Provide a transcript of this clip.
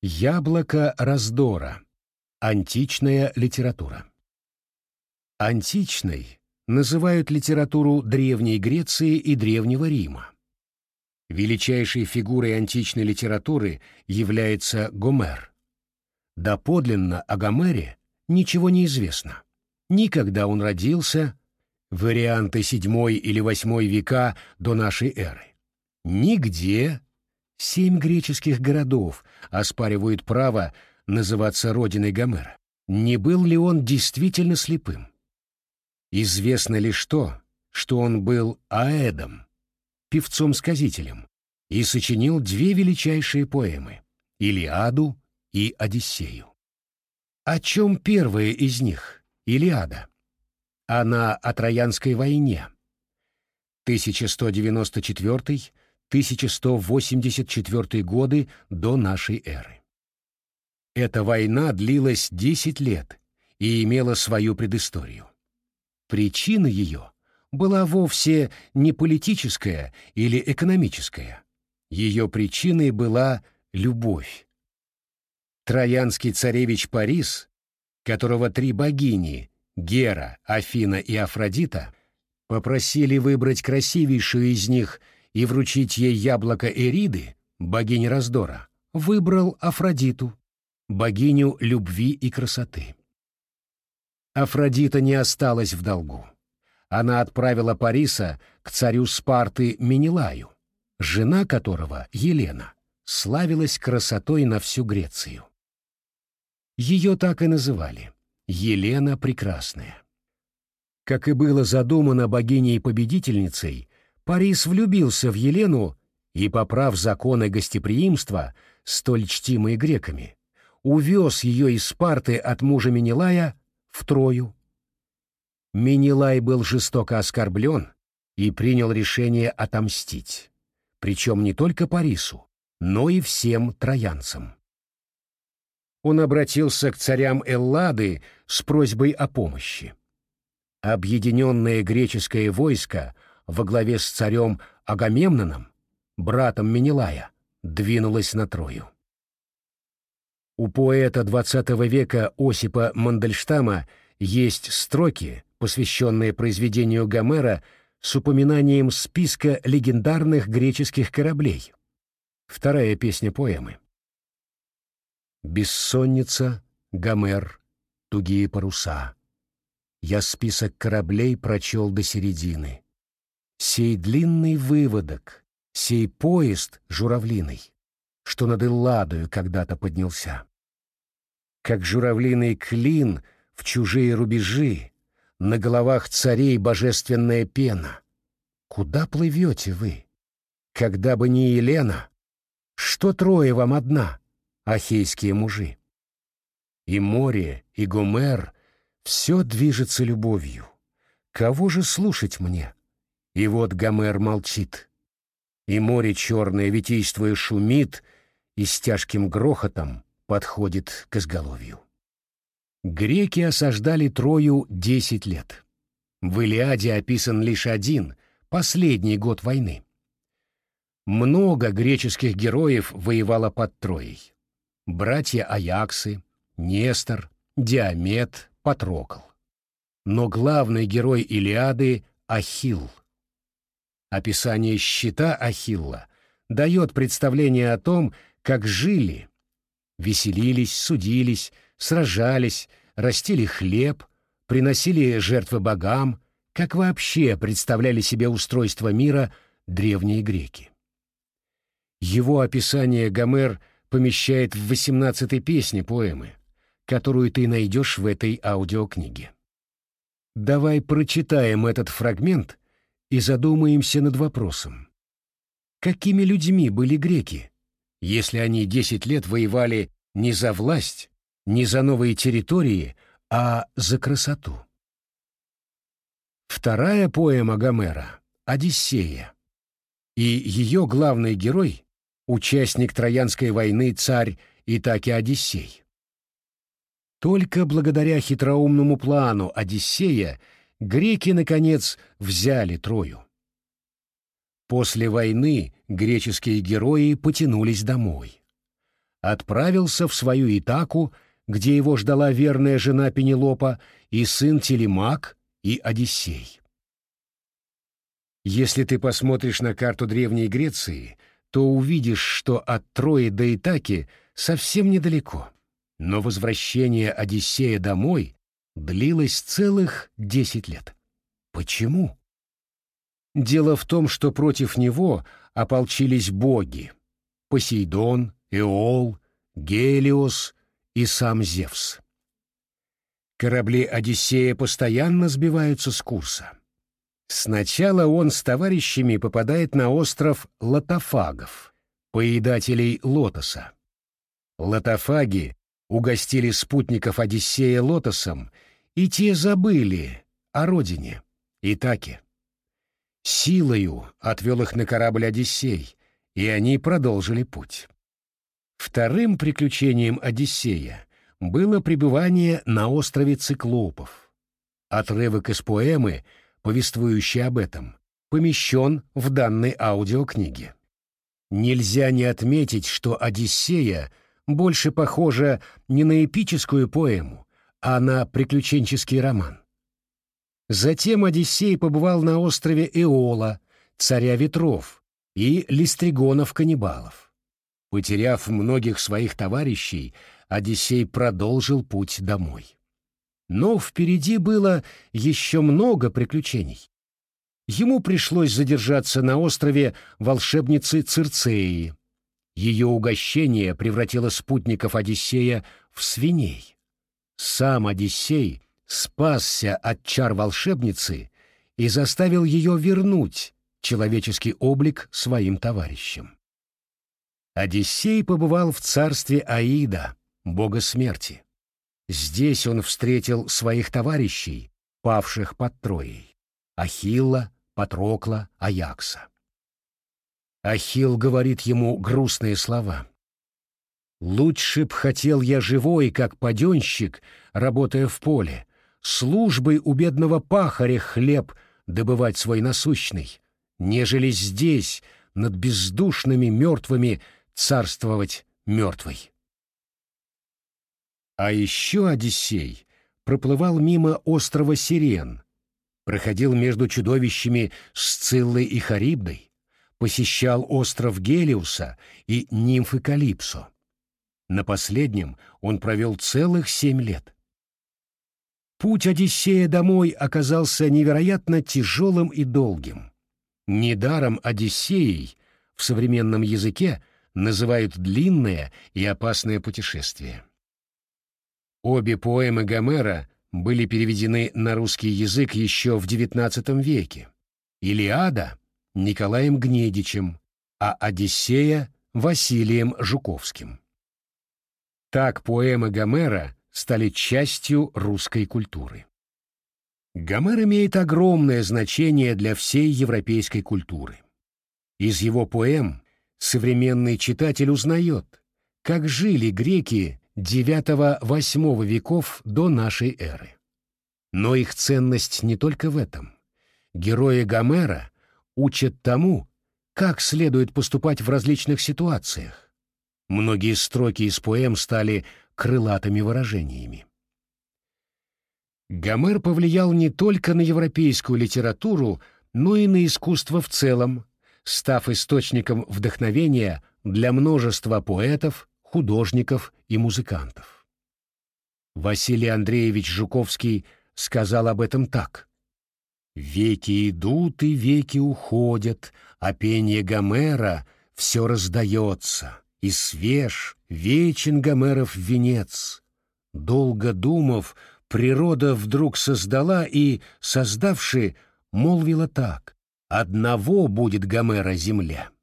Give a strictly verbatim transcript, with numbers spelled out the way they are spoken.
Яблоко раздора. Античная литература. Античной называют литературу Древней Греции и Древнего Рима. Величайшей фигурой античной литературы является Гомер. Доподлинно о Гомере ничего не известно. Ни когда он родился, варианты седьмой или восьмой века до нашей эры. Нигде. Семь греческих городов оспаривают право называться родиной Гомера. Не был ли он действительно слепым? Известно лишь то, что он был аэдом, певцом-сказителем, и сочинил две величайшие поэмы — «Илиаду» и «Одиссею». О чем первая из них, «Илиада»? Она о Троянской войне. тысяча сто девяносто четвёртый — тысяча сто восемьдесят четвёртый годы до нашей эры. Эта война длилась десять лет и имела свою предысторию. Причина ее была вовсе не политическая или экономическая. Ее причиной была любовь. Троянский царевич Парис, которого три богини — Гера, Афина и Афродита — попросили выбрать красивейшую из них и вручить ей яблоко Эриды, богини раздора, выбрал Афродиту, богиню любви и красоты. Афродита не осталась в долгу. Она отправила Париса к царю Спарты Менелаю, жена которого, Елена, славилась красотой на всю Грецию. Ее так и называли — Елена Прекрасная. Как и было задумано богиней-победительницей, Парис влюбился в Елену и, поправ законы гостеприимства, столь чтимые греками, увез ее из Спарты от мужа Менелая в Трою. Менелай был жестоко оскорблен и принял решение отомстить, причем не только Парису, но и всем троянцам. Он обратился к царям Эллады с просьбой о помощи. Объединенное греческое войско во главе с царем Агамемноном, братом Менелая, двинулось на Трою. У поэта двадцатого века Осипа Мандельштама есть строки, посвященные произведению Гомера с упоминанием списка легендарных греческих кораблей. Вторая песня поэмы. «Бессонница, Гомер, тугие паруса. Я список кораблей прочел до середины. Сей длинный выводок, сей поезд журавлиный, что над Элладою когда-то поднялся. Как журавлиный клин в чужие рубежи, на головах царей божественная пена. Куда плывете вы? Когда бы не Елена, что трое вам одна, ахейские мужи? И море, и Гомер — все движется любовью. Кого же слушать мне? И вот Гомер молчит. И море черное, витийствуя, шумит, и с тяжким грохотом подходит к изголовью. Греки осаждали Трою десять лет. В Илиаде описан лишь один, последний год войны. Много греческих героев воевало под Троей. Братья Аяксы, Нестор, Диамет, Патрокл. Но главный герой Илиады — Ахилл. Описание щита Ахилла дает представление о том, как жили, веселились, судились, сражались, растили хлеб, приносили жертвы богам, как вообще представляли себе устройство мира древние греки. Его описание Гомер помещает в восемнадцатой песне поэмы, которую ты найдешь в этой аудиокниге. Давай прочитаем этот фрагмент и задумаемся над вопросом. Какими людьми были греки, если они десять лет воевали не за власть, не за новые территории, а за красоту? Вторая поэма Гомера — «Одиссея», и ее главный герой — участник Троянской войны царь Итаки Одиссей. Только благодаря хитроумному плану Одиссея греки, наконец, взяли Трою. После войны греческие герои потянулись домой. отправился в свою Итаку, где его ждала верная жена Пенелопа и сын Телемак и Одиссей. Если ты посмотришь на карту Древней Греции, то увидишь, что от Трои до Итаки совсем недалеко, но возвращение Одиссея домой длилось целых десять лет. Почему? Дело в том, что против него ополчились боги — Посейдон, Эол, Гелиос и сам Зевс. Корабли Одиссея постоянно сбиваются с курса. Сначала он с товарищами попадает на остров Лотофагов, поедателей лотоса. Лотофаги угостили спутников Одиссея лотосом, и те забыли о родине, Итаке. Силою отвел их на корабль Одиссей, и они продолжили путь. Вторым приключением Одиссея было пребывание на острове Циклопов. Отрывок из поэмы, повествующий об этом, помещен в данной аудиокниге. Нельзя не отметить, что «Одиссея» больше похожа не на эпическую поэму, а на приключенческий роман. Затем Одиссей побывал на острове Эола, царя ветров, и листригонов-каннибалов. Потеряв многих своих товарищей, Одиссей продолжил путь домой. Но впереди было еще много приключений. Ему пришлось задержаться на острове волшебницы Цирцеи. Ее угощение превратило спутников Одиссея в свиней. Сам Одиссей спасся от чар волшебницы и заставил ее вернуть человеческий облик своим товарищам. Одиссей побывал в царстве Аида, бога смерти. Здесь он встретил своих товарищей, павших под Троей — Ахилла, Патрокла, Аякса. Ахилл говорит ему грустные слова. «Лучше б хотел я живой, как паденщик, работая в поле, службой у бедного пахаря хлеб добывать свой насущный, нежели здесь над бездушными мертвыми царствовать мертвый». А еще Одиссей проплывал мимо острова Сирен, проходил между чудовищами Сциллой и Харибдой, посещал остров Гелиуса и нимфы Калипсо. На последнем он провел целых семь лет. Путь Одиссея домой оказался невероятно тяжелым и долгим. Недаром Одиссеей в современном языке называют длинное и опасное путешествие. Обе поэмы Гомера были переведены на русский язык еще в девятнадцатом веке. «Илиада» — Николаем Гнедичем, а «Одиссея» — Василием Жуковским. Так поэмы Гомера стали частью русской культуры. Гомер имеет огромное значение для всей европейской культуры. Из его поэм современный читатель узнает, как жили греки девятого-восьмого веков до нашей эры. Но их ценность не только в этом. Герои Гомера учат тому, как следует поступать в различных ситуациях. Многие строки из поэм стали крылатыми выражениями. Гомер повлиял не только на европейскую литературу, но и на искусство в целом, став источником вдохновения для множества поэтов, художников и музыкантов. Василий Андреевич Жуковский сказал об этом так: «Веки идут и веки уходят, а пение Гомера все раздается, и свеж, вечен Гомеров венец. Долго думав, природа вдруг создала и, создавши, молвила так: одного будет Гомера земля».